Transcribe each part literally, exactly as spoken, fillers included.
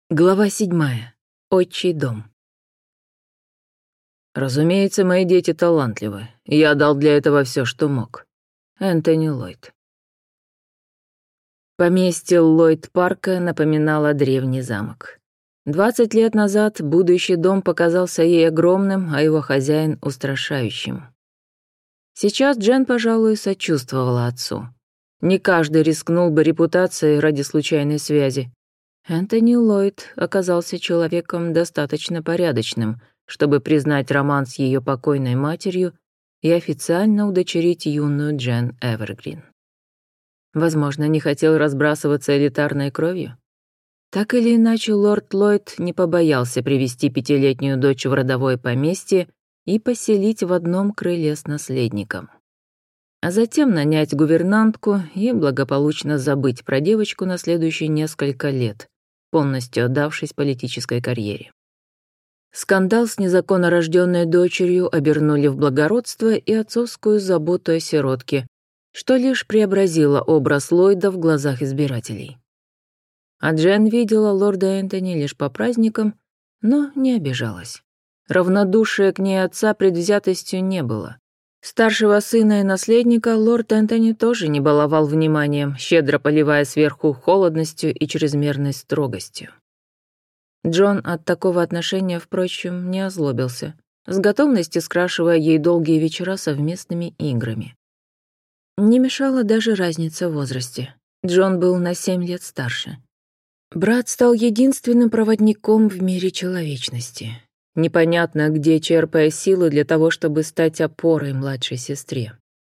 Глава седьмая. Отчий дом. Разумеется, мои дети талантливы. Я дал для этого все, что мог. Энтони Ллойд. Поместье Ллойд-парка напоминало древний замок. Двадцать лет назад будущий дом показался ей огромным, а его хозяин — устрашающим. Сейчас Джен, пожалуй, сочувствовала отцу. Не каждый рискнул бы репутацией ради случайной связи. Энтони Ллойд оказался человеком достаточно порядочным, чтобы признать роман с ее покойной матерью и официально удочерить юную Джен Эвергрин. Возможно, не хотел разбрасываться элитарной кровью? Так или иначе, лорд Ллойд не побоялся привести пятилетнюю дочь в родовое поместье и поселить в одном крыле с наследником. А затем нанять гувернантку и благополучно забыть про девочку на следующие несколько лет, полностью отдавшись политической карьере. Скандал с незаконно рожденной дочерью обернули в благородство и отцовскую заботу о сиротке, что лишь преобразило образ Ллойда в глазах избирателей. А Джен видела лорда Энтони лишь по праздникам, но не обижалась. Равнодушия к ней отца предвзятостью не было. Старшего сына и наследника лорд Энтони тоже не баловал вниманием, щедро поливая сверху холодностью и чрезмерной строгостью. Джон от такого отношения, впрочем, не озлобился, с готовностью скрашивая ей долгие вечера совместными играми. Не мешала даже разница в возрасте. Джон был на семь лет старше. Брат стал единственным проводником в мире человечности. Непонятно, где черпая силы для того, чтобы стать опорой младшей сестре.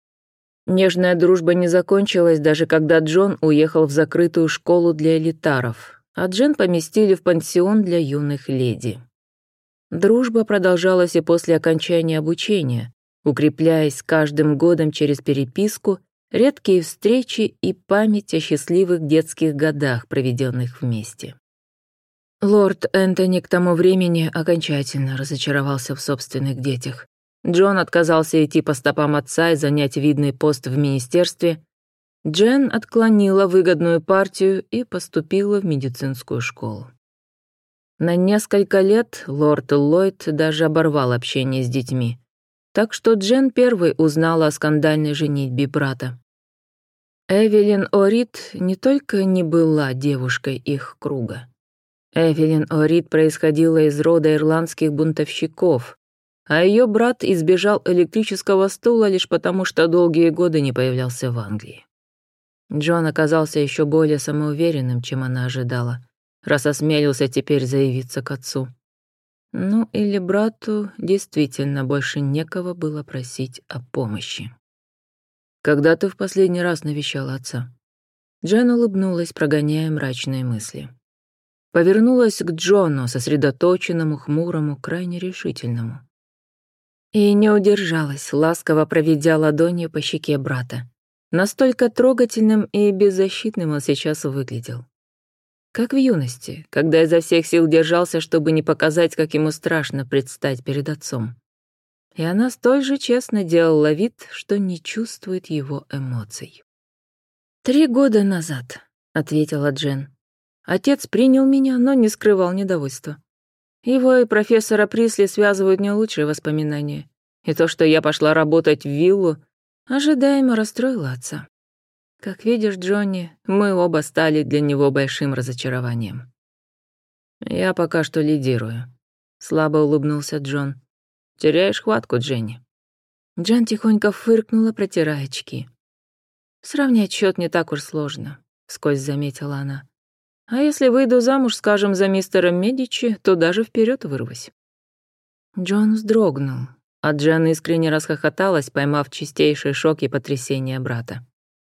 Нежная дружба не закончилась, даже когда Джон уехал в закрытую школу для элитаров, а Джен поместили в пансион для юных леди. Дружба продолжалась и после окончания обучения, укрепляясь с каждым годом через переписку, редкие встречи и память о счастливых детских годах, проведенных вместе. Лорд Энтони к тому времени окончательно разочаровался в собственных детях. Джон отказался идти по стопам отца и занять видный пост в министерстве. Джен отклонила выгодную партию и поступила в медицинскую школу. На несколько лет лорд Ллойд даже оборвал общение с детьми, так что Джен первой узнала о скандальной женитьбе брата. Эвелин О'Рид не только не была девушкой их круга. Эвелин О'Рид происходила из рода ирландских бунтовщиков, а ее брат избежал электрического стула лишь потому, что долгие годы не появлялся в Англии. Джон оказался еще более самоуверенным, чем она ожидала, раз осмелился теперь заявиться к отцу. Ну, или брату действительно больше некого было просить о помощи. «Когда ты в последний раз навещала отца?» Джен улыбнулась, прогоняя мрачные мысли. Повернулась к Джону, сосредоточенному, хмурому, крайне решительному. И не удержалась, ласково проведя ладонью по щеке брата. Настолько трогательным и беззащитным он сейчас выглядел. Как в юности, когда изо всех сил держался, чтобы не показать, как ему страшно предстать перед отцом. И она столь же честно делала вид, что не чувствует его эмоций. «Три года назад», — ответила Джен. «Отец принял меня, но не скрывал недовольства. Его и профессора Присли связывают не лучшие воспоминания. И то, что я пошла работать в виллу, ожидаемо расстроило отца. Как видишь, Джонни, мы оба стали для него большим разочарованием». «Я пока что лидирую», — слабо улыбнулся Джон. «Теряешь хватку, Дженни». Джен тихонько фыркнула, протирая очки. «Сравнять счет не так уж сложно», — вскользь заметила она. «А если выйду замуж, скажем, за мистера Медичи, то даже вперед вырвусь». Джон вздрогнул, а Джен искренне расхохоталась, поймав чистейший шок и потрясение брата.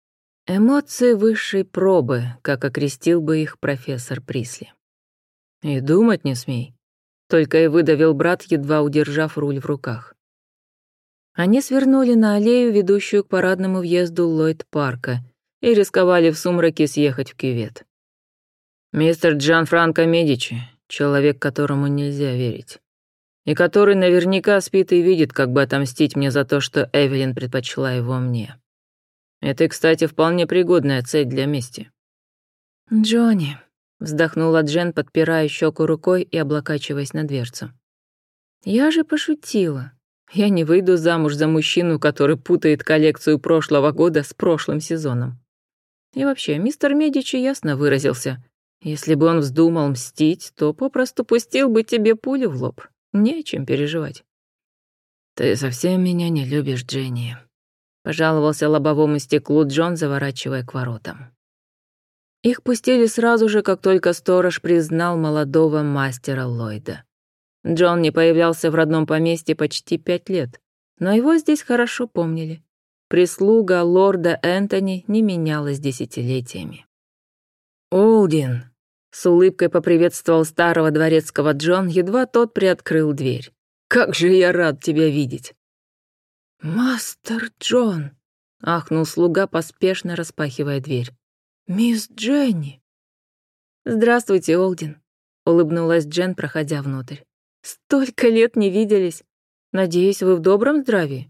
Эмоции высшей пробы, как окрестил бы их профессор Присли. «И думать не смей», — только и выдавил брат, едва удержав руль в руках. Они свернули на аллею, ведущую к парадному въезду Ллойд-парка, и рисковали в сумраке съехать в кювет. «Мистер Джанфранко Медичи, человек, которому нельзя верить, и который наверняка спит и видит, как бы отомстить мне за то, что Эвелин предпочла его мне. Это, кстати, вполне пригодная цель для мести». «Джонни», — вздохнула Джен, подпирая щеку рукой и облокачиваясь на дверцу. «Я же пошутила. Я не выйду замуж за мужчину, который путает коллекцию прошлого года с прошлым сезоном. И вообще, мистер Медичи ясно выразился. Если бы он вздумал мстить, то попросту пустил бы тебе пулю в лоб. Не о чем переживать». «Ты совсем меня не любишь, Дженни», — пожаловался лобовому стеклу Джон, заворачивая к воротам. Их пустили сразу же, как только сторож признал молодого мастера Ллойда. Джон не появлялся в родном поместье почти пять лет, но его здесь хорошо помнили. Прислуга лорда Энтони не менялась десятилетиями. «Олдин!» — с улыбкой поприветствовал старого дворецкого Джон, едва тот приоткрыл дверь. «Как же я рад тебя видеть!» «Мастер Джон!» — ахнул слуга, поспешно распахивая дверь. «Мисс Дженни!» «Здравствуйте, Олдин!» — улыбнулась Джен, проходя внутрь. «Столько лет не виделись. Надеюсь, вы в добром здравии?»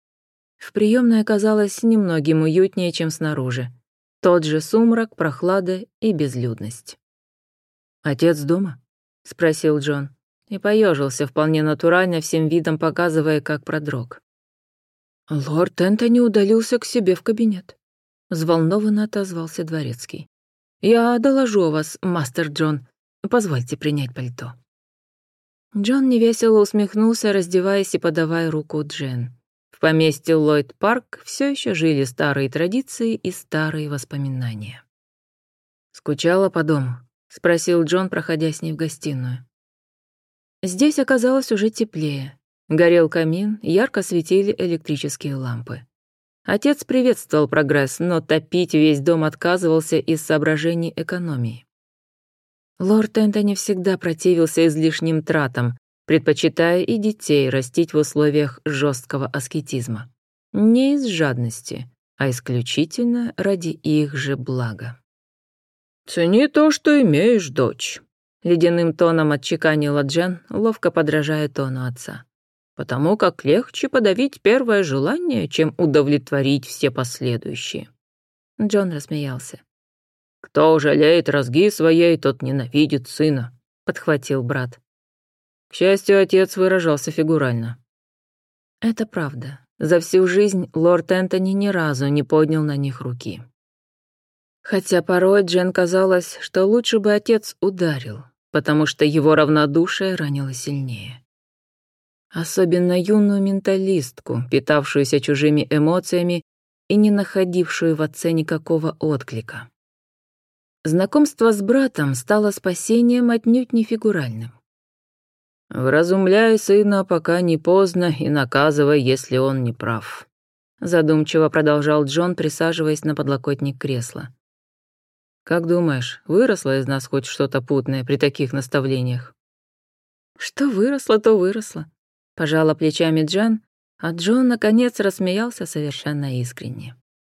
В приемной оказалось немногим уютнее, чем снаружи. Тот же сумрак, прохлада и безлюдность. «Отец дома?» — спросил Джон и поежился вполне натурально, всем видом показывая, как продрог. «Лорд Энтони удалился к себе в кабинет», — взволнованно отозвался дворецкий. «Я доложу о вас, мастер Джон. Позвольте принять пальто». Джон невесело усмехнулся, раздеваясь и подавая руку Джен. В поместье Ллойд-Парк все еще жили старые традиции и старые воспоминания. «Скучала по дому?» — спросил Джон, проходя с ней в гостиную. Здесь оказалось уже теплее. Горел камин, ярко светили электрические лампы. Отец приветствовал прогресс, но топить весь дом отказывался из соображений экономии. Лорд Энтони всегда противился излишним тратам, предпочитая и детей растить в условиях жесткого аскетизма. Не из жадности, а исключительно ради их же блага. «Цени то, что имеешь, дочь», — ледяным тоном отчеканила Джен, ловко подражая тону отца. «Потому как легче подавить первое желание, чем удовлетворить все последующие». Джон рассмеялся. «Кто жалеет розги своей, тот ненавидит сына», — подхватил брат. К счастью, отец выражался фигурально. Это правда. За всю жизнь лорд Энтони ни разу не поднял на них руки. Хотя порой Джен казалось, что лучше бы отец ударил, потому что его равнодушие ранило сильнее. Особенно юную менталистку, питавшуюся чужими эмоциями и не находившую в отце никакого отклика. Знакомство с братом стало спасением отнюдь не фигуральным. «Вразумляй сына, пока не поздно, и наказывай, если он не прав», задумчиво продолжал Джон, присаживаясь на подлокотник кресла. «Как думаешь, выросло из нас хоть что-то путное при таких наставлениях?» «Что выросло, то выросло», — пожала плечами Джен, а Джон, наконец, рассмеялся совершенно искренне.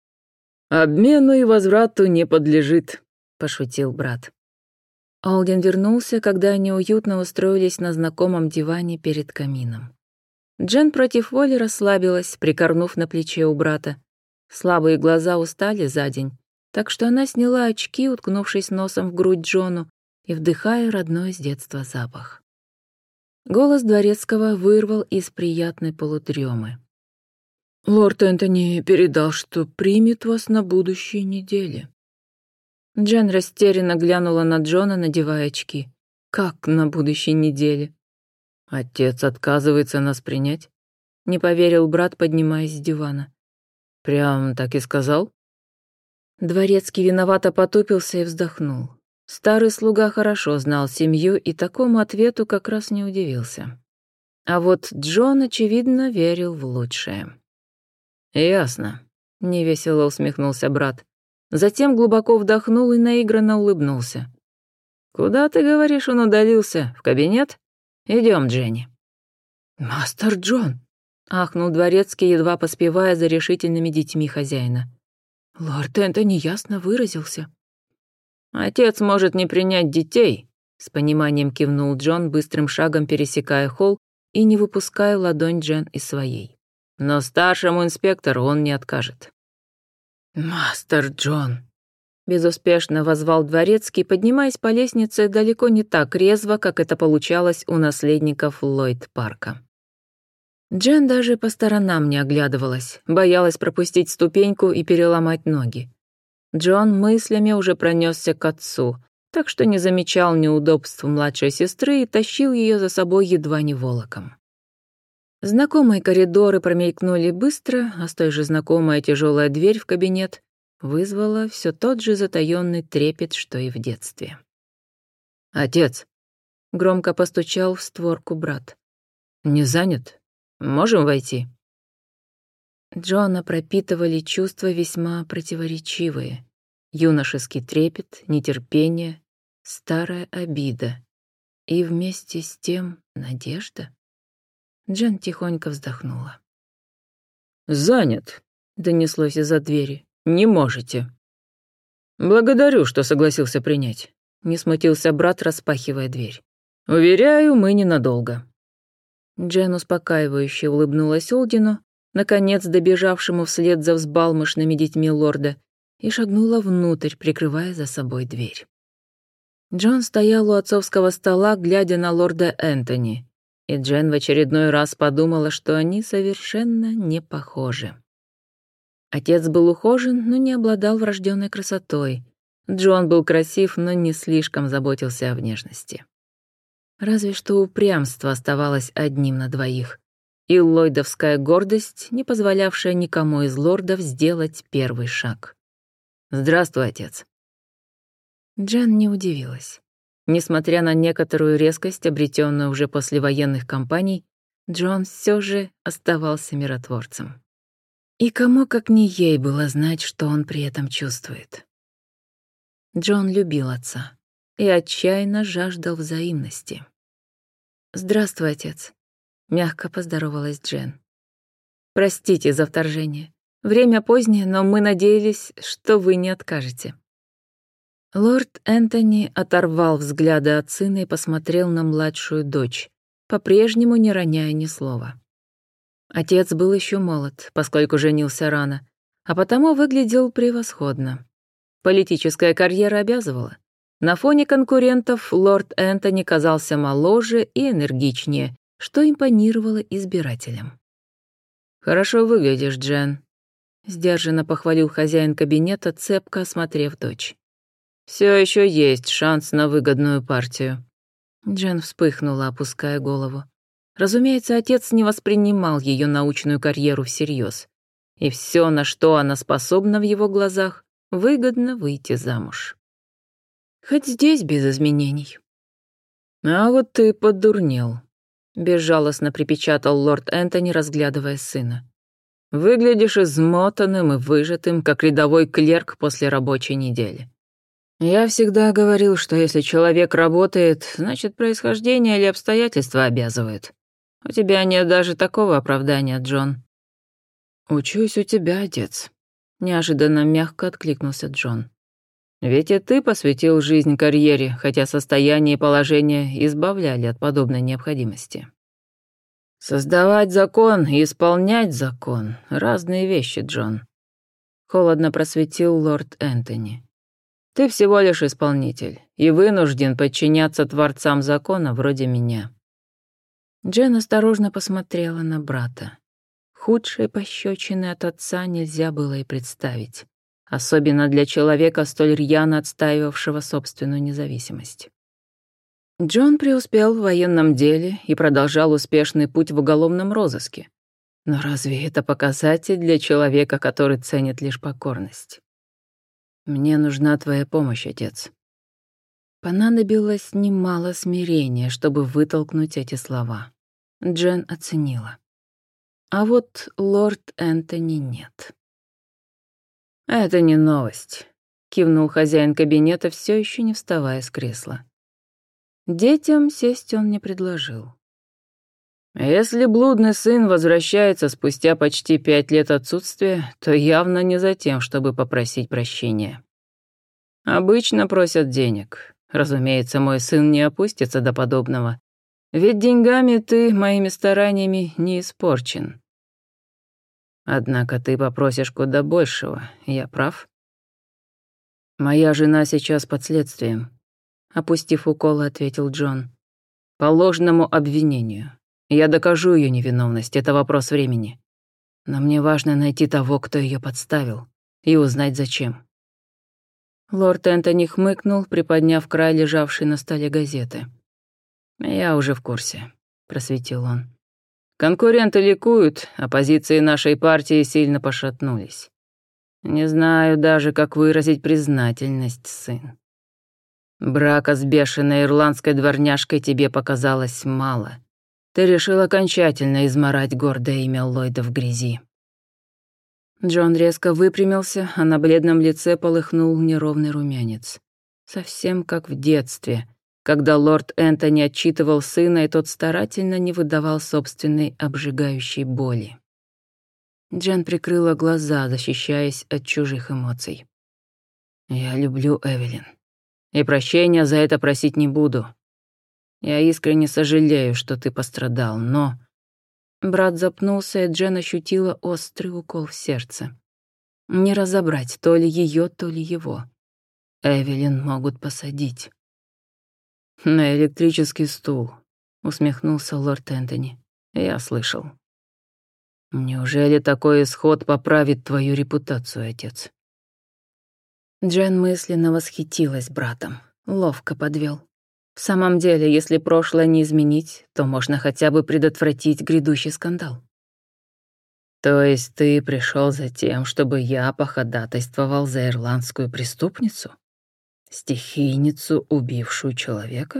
«Обмену и возврату не подлежит», — пошутил брат. Олдин вернулся, когда они уютно устроились на знакомом диване перед камином. Джен против воли расслабилась, прикорнув на плече у брата. Слабые глаза устали за день, так что она сняла очки, уткнувшись носом в грудь Джону и вдыхая родной с детства запах. Голос дворецкого вырвал из приятной полудремы. «Лорд Энтони передал, что примет вас на будущей неделе». Джен растерянно глянула на Джона, надевая очки. «Как на будущей неделе?» «Отец отказывается нас принять?» — не поверил брат, поднимаясь с дивана. «Прям так и сказал?» Дворецкий виновато потупился и вздохнул. Старый слуга хорошо знал семью и такому ответу как раз не удивился. А вот Джон, очевидно, верил в лучшее. «Ясно», — невесело усмехнулся брат. Затем глубоко вдохнул и наигранно улыбнулся. «Куда, ты говоришь, он удалился? В кабинет? Идем, Дженни». «Мастер Джон», — ахнул дворецкий, едва поспевая за решительными детьми хозяина. «Лорд Энтони ясно выразился». «Отец может не принять детей», — с пониманием кивнул Джон, быстрым шагом пересекая холл и не выпуская ладонь Джен из своей. «Но старшему инспектору он не откажет». «Мастер Джон», Безуспешно возвал дворецкий, поднимаясь по лестнице далеко не так резво, как это получалось у наследников Ллойд-парка. Джен даже по сторонам не оглядывалась, боялась пропустить ступеньку и переломать ноги. Джон мыслями уже пронесся к отцу, так что не замечал неудобств младшей сестры и тащил ее за собой едва не волоком. Знакомые коридоры промелькнули быстро, а столь же знакомая тяжелая дверь в кабинет вызвала все тот же затаённый трепет, что и в детстве. «Отец!» — громко постучал в створку брат. «Не занят? Можем войти?» Джона пропитывали чувства весьма противоречивые. Юношеский трепет, нетерпение, старая обида. И вместе с тем надежда. Джен тихонько вздохнула. «Занят», — донеслось из-за двери. «Не можете». «Благодарю, что согласился принять», — не смутился брат, распахивая дверь. «Уверяю, мы ненадолго». Джен успокаивающе улыбнулась Олдину, наконец добежавшему вслед за взбалмошными детьми лорда, и шагнула внутрь, прикрывая за собой дверь. Джон стоял у отцовского стола, глядя на лорда Энтони, и Джен в очередной раз подумала, что они совершенно не похожи. Отец был ухожен, но не обладал врожденной красотой. Джон был красив, но не слишком заботился о внешности. Разве что упрямство оставалось одним на двоих, и ллойдовская гордость, не позволявшая никому из лордов сделать первый шаг. «Здравствуй, отец». Джен не удивилась. Несмотря на некоторую резкость, обретенную уже после военных кампаний, Джон все же оставался миротворцем. И кому, как не ей, было знать, что он при этом чувствует. Джон любил отца и отчаянно жаждал взаимности. «Здравствуй, отец», — мягко поздоровалась Джен. «Простите за вторжение. Время позднее, но мы надеялись, что вы не откажете». Лорд Энтони оторвал взгляды от сына и посмотрел на младшую дочь, по-прежнему не роняя ни слова. Отец был еще молод, поскольку женился рано, а потому выглядел превосходно. Политическая карьера обязывала. На фоне конкурентов лорд Энтони казался моложе и энергичнее, что импонировало избирателям. «Хорошо выглядишь, Джен», — сдержанно похвалил хозяин кабинета, цепко осмотрев дочь. «Все еще есть шанс на выгодную партию». Джен вспыхнула, опуская голову. Разумеется, отец не воспринимал ее научную карьеру всерьез. И все, на что она способна в его глазах, выгодно выйти замуж. Хоть здесь без изменений. «А вот ты подурнел», — безжалостно припечатал лорд Энтони, разглядывая сына. «Выглядишь измотанным и выжатым, как рядовой клерк после рабочей недели. Я всегда говорил, что если человек работает, значит, происхождение или обстоятельства обязывают. У тебя нет даже такого оправдания, Джон». «Учусь у тебя, отец», — неожиданно мягко откликнулся Джон. «Ведь и ты посвятил жизнь карьере, хотя состояние и положение избавляли от подобной необходимости. Создавать закон и исполнять закон — разные вещи, Джон», — холодно просветил лорд Энтони. «Ты всего лишь исполнитель и вынужден подчиняться творцам закона вроде меня». Джен осторожно посмотрела на брата. Худшей пощечины от отца нельзя было и представить, особенно для человека, столь рьяно отстаивавшего собственную независимость. Джон преуспел в военном деле и продолжал успешный путь в уголовном розыске. Но разве это показатель для человека, который ценит лишь покорность? «Мне нужна твоя помощь, отец». Понадобилось немало смирения, чтобы вытолкнуть эти слова. Джен оценила. А вот лорд Энтони нет. «Это не новость», — кивнул хозяин кабинета, все еще не вставая с кресла. Детям сесть он не предложил. «Если блудный сын возвращается спустя почти пять лет отсутствия, то явно не за тем, чтобы попросить прощения. Обычно просят денег. Разумеется, мой сын не опустится до подобного. Ведь деньгами ты моими стараниями не испорчен. Однако ты попросишь куда большего, я прав?» «Моя жена сейчас под следствием», — опустив уколы, ответил Джон. «По ложному обвинению. Я докажу ее невиновность, это вопрос времени. Но мне важно найти того, кто ее подставил, и узнать зачем». Лорд Энтони хмыкнул, приподняв край лежавшей на столе газеты. «Я уже в курсе», — просветил он. «Конкуренты ликуют, а позиции нашей партии сильно пошатнулись. Не знаю даже, как выразить признательность, сын. Брака с бешеной ирландской дворняжкой тебе показалось мало. Ты решил окончательно измарать гордое имя Ллойда в грязи». Джон резко выпрямился, а на бледном лице полыхнул неровный румянец. Совсем как в детстве, когда лорд Энтони отчитывал сына, и тот старательно не выдавал собственной обжигающей боли. Джен прикрыла глаза, защищаясь от чужих эмоций. «Я люблю Эвелин, и прощения за это просить не буду. Я искренне сожалею, что ты пострадал, но...» Брат запнулся, и Джен ощутила острый укол в сердце. Не разобрать, то ли ее, то ли его. Эвелин могут посадить. «На электрический стул», — усмехнулся лорд Энтони. «Я слышал». «Неужели такой исход поправит твою репутацию, отец?» Джен мысленно восхитилась братом. Ловко подвел. В самом деле, если прошлое не изменить, то можно хотя бы предотвратить грядущий скандал. «То есть ты пришел за тем, чтобы я походатайствовал за ирландскую преступницу? Стихийницу, убившую человека?»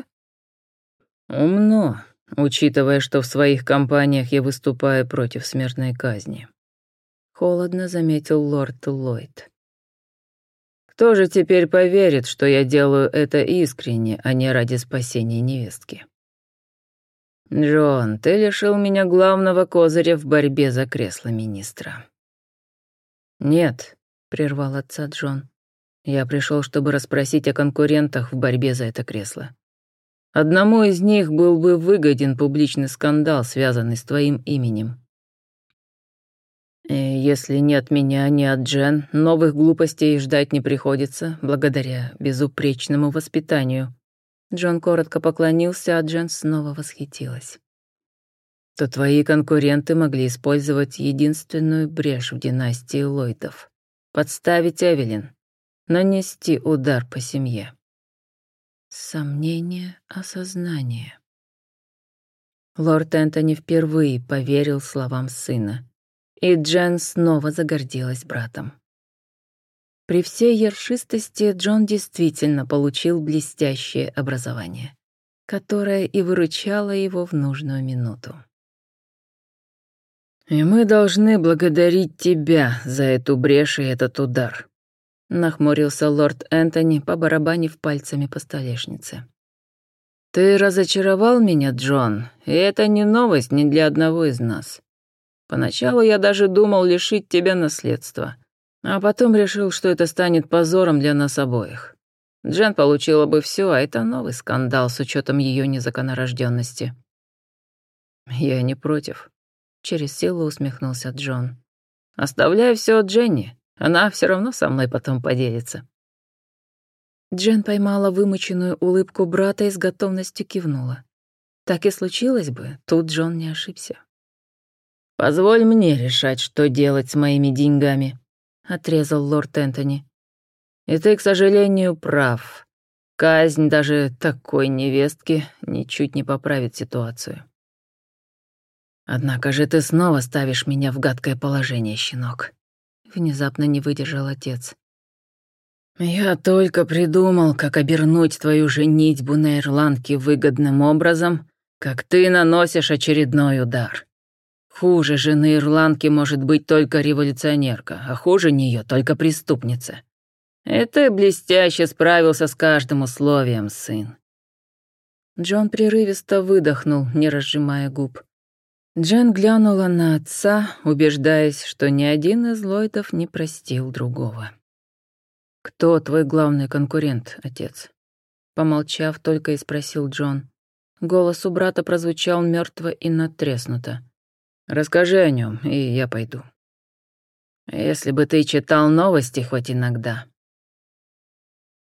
«Умно, учитывая, что в своих кампаниях я выступаю против смертной казни», — холодно заметил лорд Ллойд. «Кто же теперь поверит, что я делаю это искренне, а не ради спасения невестки?» «Джон, ты лишил меня главного козыря в борьбе за кресло министра». «Нет», — прервал отца Джон, — «я пришел, чтобы расспросить о конкурентах в борьбе за это кресло. Одному из них был бы выгоден публичный скандал, связанный с твоим именем. И если ни от меня, ни от Джен новых глупостей ждать не приходится, благодаря безупречному воспитанию». Джон коротко поклонился, а Джен снова восхитилась. «То твои конкуренты могли использовать единственную брешь в династии Ллойдов — подставить Эвелин, нанести удар по семье». Сомнение, осознание. Лорд Энтони впервые поверил словам сына, и Джен снова загордилась братом. При всей ершистости Джон действительно получил блестящее образование, которое и выручало его в нужную минуту. «И мы должны благодарить тебя за эту брешь и этот удар», — нахмурился лорд Энтони, побарабанив пальцами по столешнице. «Ты разочаровал меня, Джон, и это не новость ни для одного из нас. Поначалу я даже думал лишить тебя наследства, а потом решил, что это станет позором для нас обоих. Джен получила бы все, а это новый скандал с учетом ее незаконнорожденности». «Я не против», — через силу усмехнулся Джон. «Оставляй все Дженни, она все равно со мной потом поделится». Джен поймала вымученную улыбку брата и с готовностью кивнула. Так и случилось бы, тут Джон не ошибся. «Позволь мне решать, что делать с моими деньгами», — отрезал лорд Энтони. «И ты, к сожалению, прав. Казнь даже такой невестки ничуть не поправит ситуацию». «Однако же ты снова ставишь меня в гадкое положение, щенок», — внезапно не выдержал отец. «Я только придумал, как обернуть твою женитьбу на ирландке выгодным образом, как ты наносишь очередной удар. Хуже жены ирландки может быть только революционерка, а хуже нее только преступница. И ты блестяще справился с каждым условием, сын». Джон прерывисто выдохнул, не разжимая губ. Джен глянула на отца, убеждаясь, что ни один из Ллойдов не простил другого. «Кто твой главный конкурент, отец?» Помолчав, только и спросил Джон. Голос у брата прозвучал мертво и надтреснуто. «Расскажи о нем, и я пойду». «Если бы ты читал новости хоть иногда».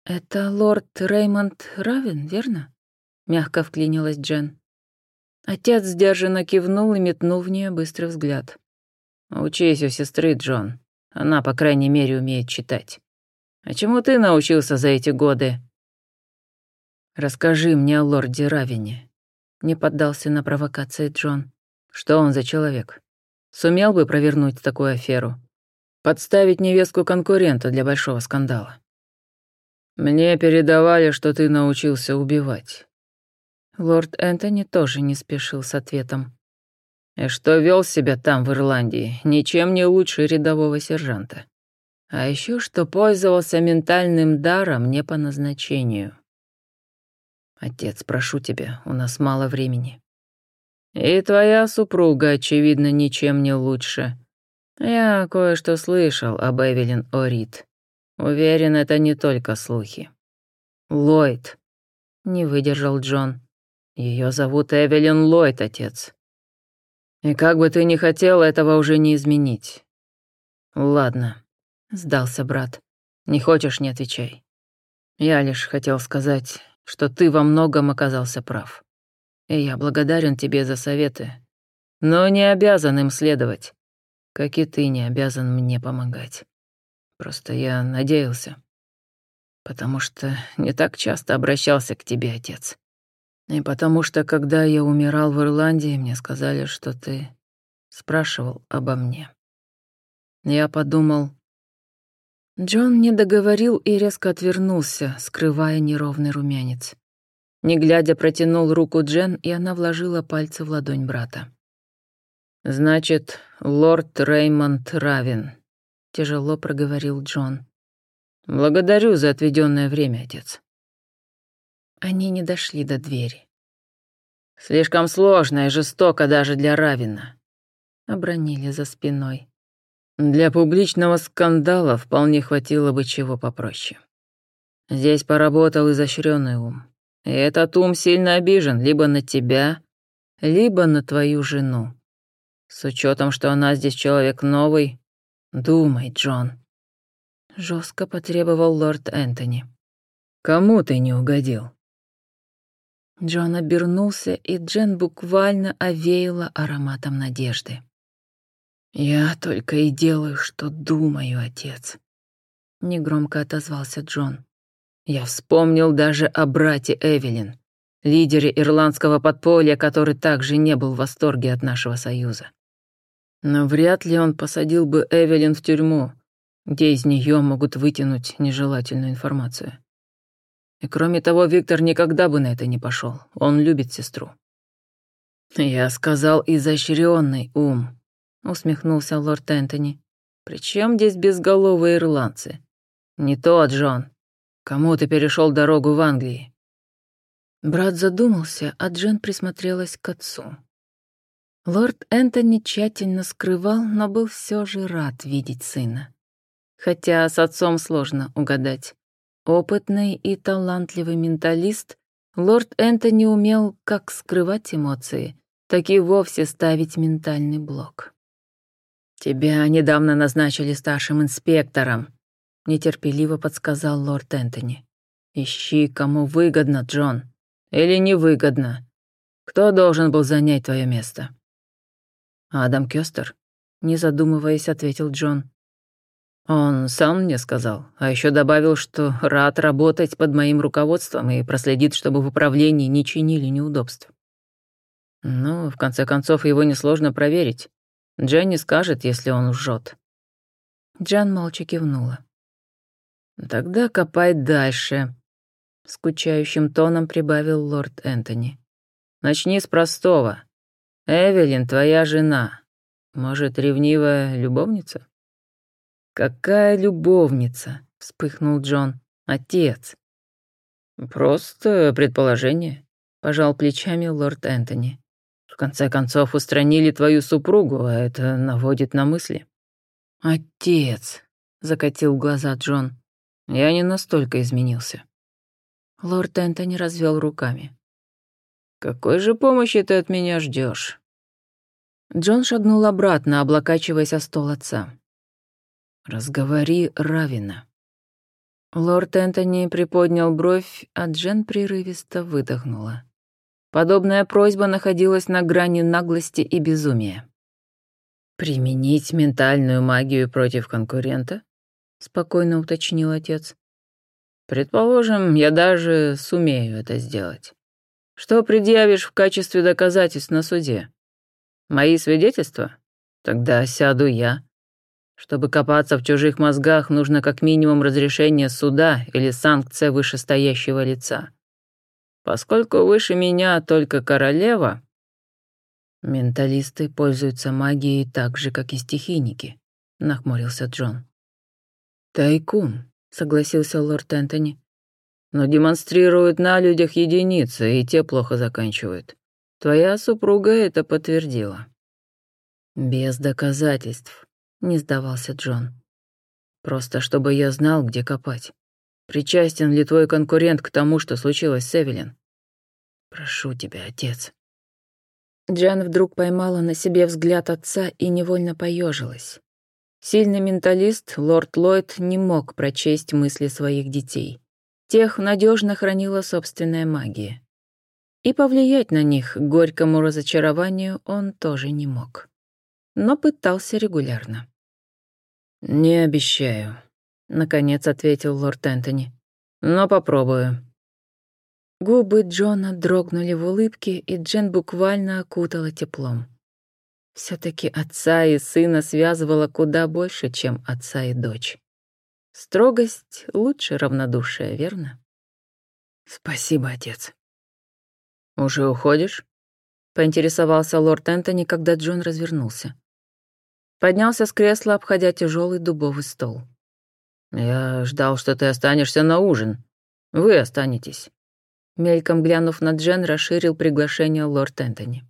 «Это лорд Реймонд Равен, верно?» — мягко вклинилась Джен. Отец сдержанно кивнул и метнул в нее быстрый взгляд. «Учись у сестры, Джон. Она, по крайней мере, умеет читать. А чему ты научился за эти годы?» «Расскажи мне о лорде Равене», — не поддался на провокации Джон. «Что он за человек? Сумел бы провернуть такую аферу? Подставить невестку конкурента для большого скандала?» «Мне передавали, что ты научился убивать». Лорд Энтони тоже не спешил с ответом. «И что вел себя там, в Ирландии, ничем не лучше рядового сержанта. А еще что пользовался ментальным даром не по назначению. Отец, прошу тебя, у нас мало времени. И твоя супруга, очевидно, ничем не лучше. Я кое-что слышал об Эвелин Орид. Уверен, это не только слухи. Ллойд. Не выдержал Джон. Ее зовут Эвелин Ллойд, отец. И как бы ты ни хотел, этого уже не изменить. Ладно, сдался брат. Не хочешь — не отвечай. Я лишь хотел сказать, что ты во многом оказался прав. И я благодарен тебе за советы, но не обязан им следовать, как и ты не обязан мне помогать. Просто я надеялся, потому что не так часто обращался к тебе, отец. И потому что, когда я умирал в Ирландии, мне сказали, что ты спрашивал обо мне. Я подумал... Джон не договорил и резко отвернулся, скрывая неровный румянец. Не глядя, протянул руку Джен, и она вложила пальцы в ладонь брата. «Значит, лорд Реймонд Равен», — тяжело проговорил Джон. «Благодарю за отведенное время, отец». Они не дошли до двери. «Слишком сложно и жестоко даже для Равена», — обронили за спиной. «Для публичного скандала вполне хватило бы чего попроще. Здесь поработал изощренный ум. И этот ум сильно обижен либо на тебя, либо на твою жену. С учетом, что она здесь человек новый, думай, Джон». Жестко потребовал лорд Энтони. «Кому ты не угодил?» Джон обернулся, и Джен буквально овеяла ароматом надежды. «Я только и делаю, что думаю, отец», — негромко отозвался Джон. «Я вспомнил даже о брате Эвелин, лидере ирландского подполья, который также не был в восторге от нашего союза. Но вряд ли он посадил бы Эвелин в тюрьму, где из нее могут вытянуть нежелательную информацию. И кроме того, Виктор никогда бы на это не пошел. Он любит сестру». «Я сказал изощренный ум», — усмехнулся лорд Энтони. «Причем здесь безголовые ирландцы? Не то, Джон. Кому ты перешел дорогу в Англии?» Брат задумался, а Джен присмотрелась к отцу. Лорд Энтони тщательно скрывал, но был все же рад видеть сына. Хотя с отцом сложно угадать. Опытный и талантливый менталист, лорд Энтони умел как скрывать эмоции, так и вовсе ставить ментальный блок. «Тебя недавно назначили старшим инспектором», — нетерпеливо подсказал лорд Энтони. «Ищи, кому выгодно, Джон. Или невыгодно. Кто должен был занять твое место?» «Адам Кёстер», — не задумываясь, ответил Джон. «Он сам мне сказал, а еще добавил, что рад работать под моим руководством и проследит, чтобы в управлении не чинили неудобств. Ну, в конце концов, его несложно проверить. Дженни скажет, если он лжет». Джан молча кивнула. «Тогда копай дальше», — скучающим тоном прибавил лорд Энтони. «Начни с простого. Эвелин твоя жена. Может, ревнивая любовница?» «Какая любовница?» — вспыхнул Джон. «Отец». «Просто предположение», — пожал плечами лорд Энтони. «В конце концов, устранили твою супругу, а это наводит на мысли». «Отец», — закатил глаза Джон. «Я не настолько изменился». Лорд Энтони развел руками. «Какой же помощи ты от меня ждешь? Джон шагнул обратно, облокачиваясь о стол отца. «Разговори Равина». Лорд Энтони приподнял бровь, а Джен прерывисто выдохнула. Подобная просьба находилась на грани наглости и безумия. «Применить ментальную магию против конкурента?» — спокойно уточнил отец. «Предположим, я даже сумею это сделать. Что предъявишь в качестве доказательств на суде? Мои свидетельства? Тогда сяду я. Чтобы копаться в чужих мозгах, нужно как минимум разрешение суда или санкция вышестоящего лица. Поскольку выше меня только королева, менталисты пользуются магией так же, как и стихийники, нахмурился Джон. Тайкун, согласился лорд Энтони. Но демонстрируют на людях единицы, и те плохо заканчивают. Твоя супруга это подтвердила. Без доказательств, не сдавался Джон. Просто чтобы я знал, где копать. Причастен ли твой конкурент к тому, что случилось с Эвелин? Прошу тебя, отец. Джен вдруг поймала на себе взгляд отца и невольно поежилась. Сильный менталист, лорд Ллойд, не мог прочесть мысли своих детей. Тех надежно хранила собственная магия. И повлиять на них к горькому разочарованию он тоже не мог. Но пытался регулярно. «Не обещаю», — наконец ответил лорд Энтони. «Но попробую». Губы Джона дрогнули в улыбке, и Джен буквально окутала теплом. Все-таки отца и сына связывало куда больше, чем отца и дочь. Строгость лучше равнодушия, верно? «Спасибо, отец». «Уже уходишь?» — поинтересовался лорд Энтони, когда Джон развернулся. Поднялся с кресла, обходя тяжелый дубовый стол. «Я ждал, что ты останешься на ужин. Вы останетесь». Мельком глянув на Джен, расширил приглашение лорд Энтони.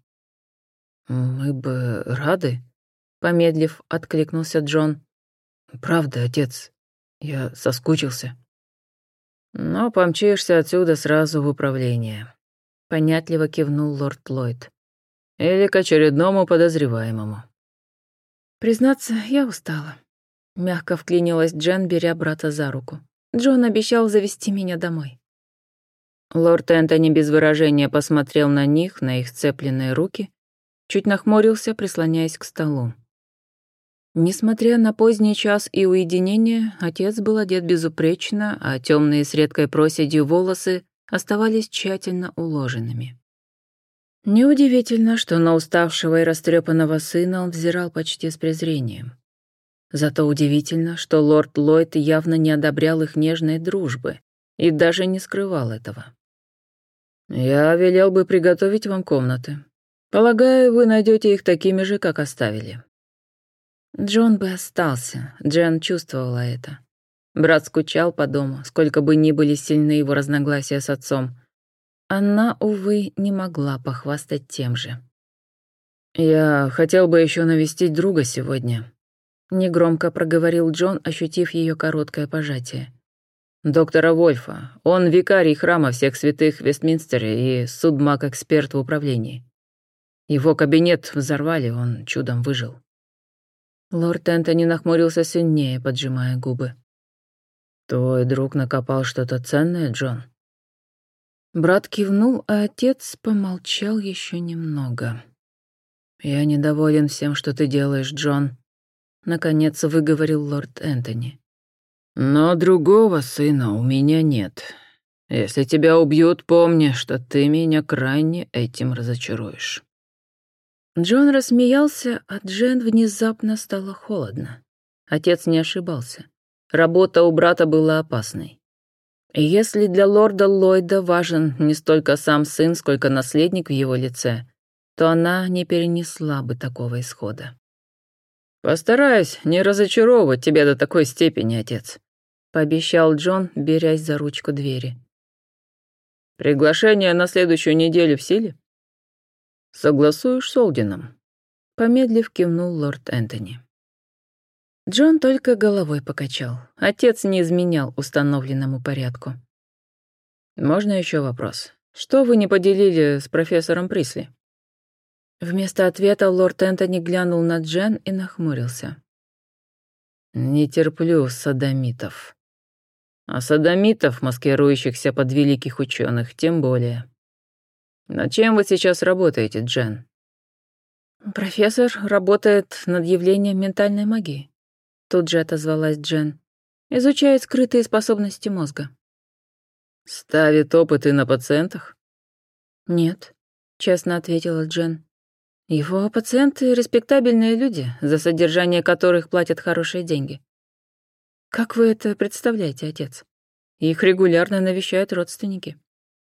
«Мы бы рады», — помедлив, откликнулся Джон. «Правда, отец, я соскучился». «Но помчишься отсюда сразу в управление», — понятливо кивнул лорд Ллойд. «Или к очередному подозреваемому». «Признаться, я устала», — мягко вклинилась Джен, беря брата за руку. «Джон обещал завести меня домой». Лорд Энтони без выражения посмотрел на них, на их сцепленные руки, чуть нахмурился, прислоняясь к столу. Несмотря на поздний час и уединение, отец был одет безупречно, а темные с редкой проседью волосы оставались тщательно уложенными. Неудивительно, что на уставшего и растрепанного сына он взирал почти с презрением. Зато удивительно, что лорд Ллойд явно не одобрял их нежной дружбы и даже не скрывал этого. «Я велел бы приготовить вам комнаты. Полагаю, вы найдете их такими же, как оставили». Джон бы остался, Джен чувствовала это. Брат скучал по дому, сколько бы ни были сильны его разногласия с отцом. Она, увы, не могла похвастать тем же. «Я хотел бы еще навестить друга сегодня», — негромко проговорил Джон, ощутив ее короткое пожатие. «Доктора Вольфа. Он викарий храма всех святых в Вестминстере и судмаг-эксперт в управлении. Его кабинет взорвали, он чудом выжил». Лорд Энтони нахмурился сильнее, поджимая губы. «Твой друг накопал что-то ценное, Джон?» Брат кивнул, а отец помолчал еще немного. «Я недоволен всем, что ты делаешь, Джон», — наконец выговорил лорд Энтони. «Но другого сына у меня нет. Если тебя убьют, помни, что ты меня крайне этим разочаруешь». Джон рассмеялся, а Джен внезапно стало холодно. Отец не ошибался. Работа у брата была опасной. И если для лорда Ллойда важен не столько сам сын, сколько наследник в его лице, то она не перенесла бы такого исхода. «Постараюсь не разочаровывать тебя до такой степени, отец», — пообещал Джон, берясь за ручку двери. «Приглашение на следующую неделю в силе?» «Согласуешь с Олдином?» Помедлив, кивнул лорд Энтони. Джон только головой покачал. Отец не изменял установленному порядку. «Можно еще вопрос? Что вы не поделили с профессором Присли?» Вместо ответа лорд Энтони глянул на Джен и нахмурился. «Не терплю содомитов». А содомитов, маскирующихся под великих ученых, тем более. Над чем вы сейчас работаете, Джен? Профессор работает над явлением ментальной магии. Тут же отозвалась Джен. Изучает скрытые способности мозга. Ставит опыты на пациентах? Нет, честно ответила Джен. Его пациенты — респектабельные люди, за содержание которых платят хорошие деньги. Как вы это представляете, отец? Их регулярно навещают родственники.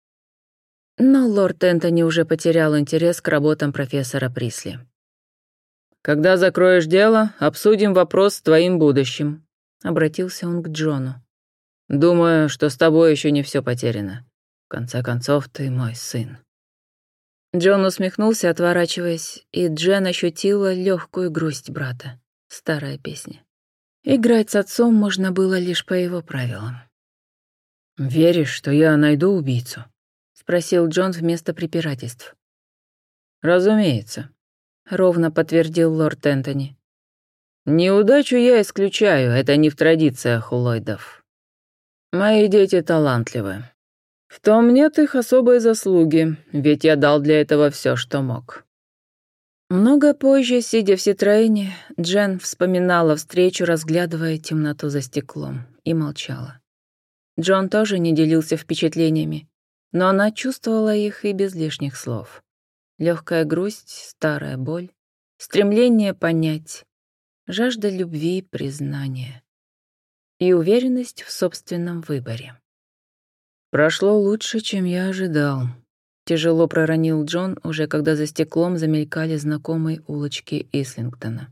Но лорд Энтони уже потерял интерес к работам профессора Присли. «Когда закроешь дело, обсудим вопрос с твоим будущим», — обратился он к Джону. «Думаю, что с тобой еще не все потеряно. В конце концов, ты мой сын». Джон усмехнулся, отворачиваясь, и Джен ощутила легкую грусть брата. Старая песня. Играть с отцом можно было лишь по его правилам. «Веришь, что я найду убийцу?» — спросил Джон вместо препирательств. «Разумеется», — ровно подтвердил лорд Энтони. «Неудачу я исключаю, это не в традициях Ллойдов. Мои дети талантливы. В том нет их особой заслуги, ведь я дал для этого все, что мог». Много позже, сидя в Ситроэне, Джен вспоминала встречу, разглядывая темноту за стеклом, и молчала. Джон тоже не делился впечатлениями, но она чувствовала их и без лишних слов. Легкая грусть, старая боль, стремление понять, жажда любви и признания и уверенность в собственном выборе. «Прошло лучше, чем я ожидал», — тяжело проронил Джон, уже когда за стеклом замелькали знакомые улочки Ислингтона.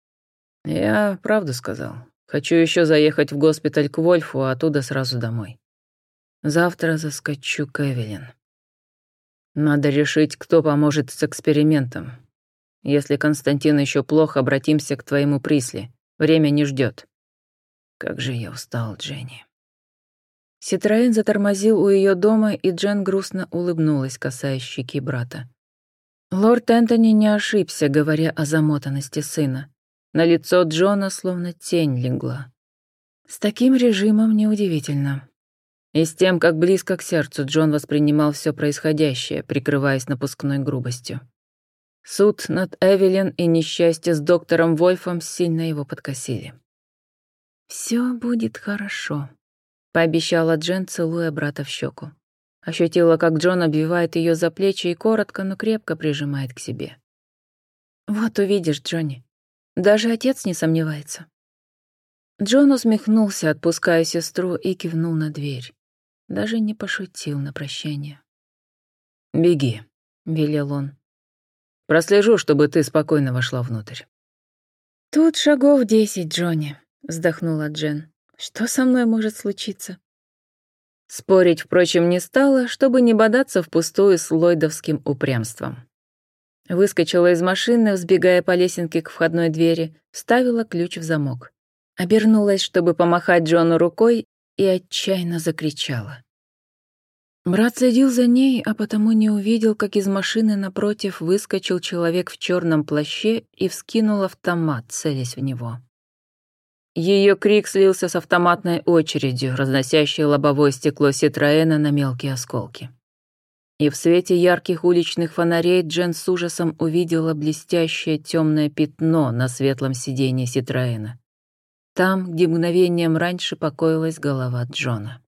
«Я правду сказал. Хочу еще заехать в госпиталь к Вольфу, а оттуда сразу домой. Завтра заскочу к Эвелин. Надо решить, кто поможет с экспериментом. Если Константин еще плохо, обратимся к твоему Присли. Время не ждет. Как же я устал, Дженни». Ситроен затормозил у ее дома, и Джен грустно улыбнулась, касаясь щеки брата. Лорд Энтони не ошибся, говоря о замотанности сына. На лицо Джона словно тень легла. С таким режимом неудивительно. И с тем, как близко к сердцу Джон воспринимал все происходящее, прикрываясь напускной грубостью. Суд над Эвелин и несчастье с доктором Вольфом сильно его подкосили. «Все будет хорошо», — пообещала Джен, целуя брата в щеку. Ощутила, как Джон обвивает ее за плечи и коротко, но крепко прижимает к себе. «Вот увидишь, Джонни. Даже отец не сомневается». Джон усмехнулся, отпуская сестру, и кивнул на дверь. Даже не пошутил на прощание. «Беги», — велел он. «Прослежу, чтобы ты спокойно вошла внутрь». «Тут шагов десять, Джонни», — вздохнула Джен. «Что со мной может случиться?» Спорить, впрочем, не стала, чтобы не бодаться впустую с ллойдовским упрямством. Выскочила из машины, взбегая по лесенке к входной двери, вставила ключ в замок. Обернулась, чтобы помахать Джону рукой, и отчаянно закричала. Брат следил за ней, а потому не увидел, как из машины напротив выскочил человек в черном плаще и вскинул автомат, целясь в него. Ее крик слился с автоматной очередью, разносящей лобовое стекло Ситроэна на мелкие осколки. И в свете ярких уличных фонарей Джен с ужасом увидела блестящее темное пятно на светлом сиденье Ситроэна. Там, где мгновением раньше покоилась голова Джона.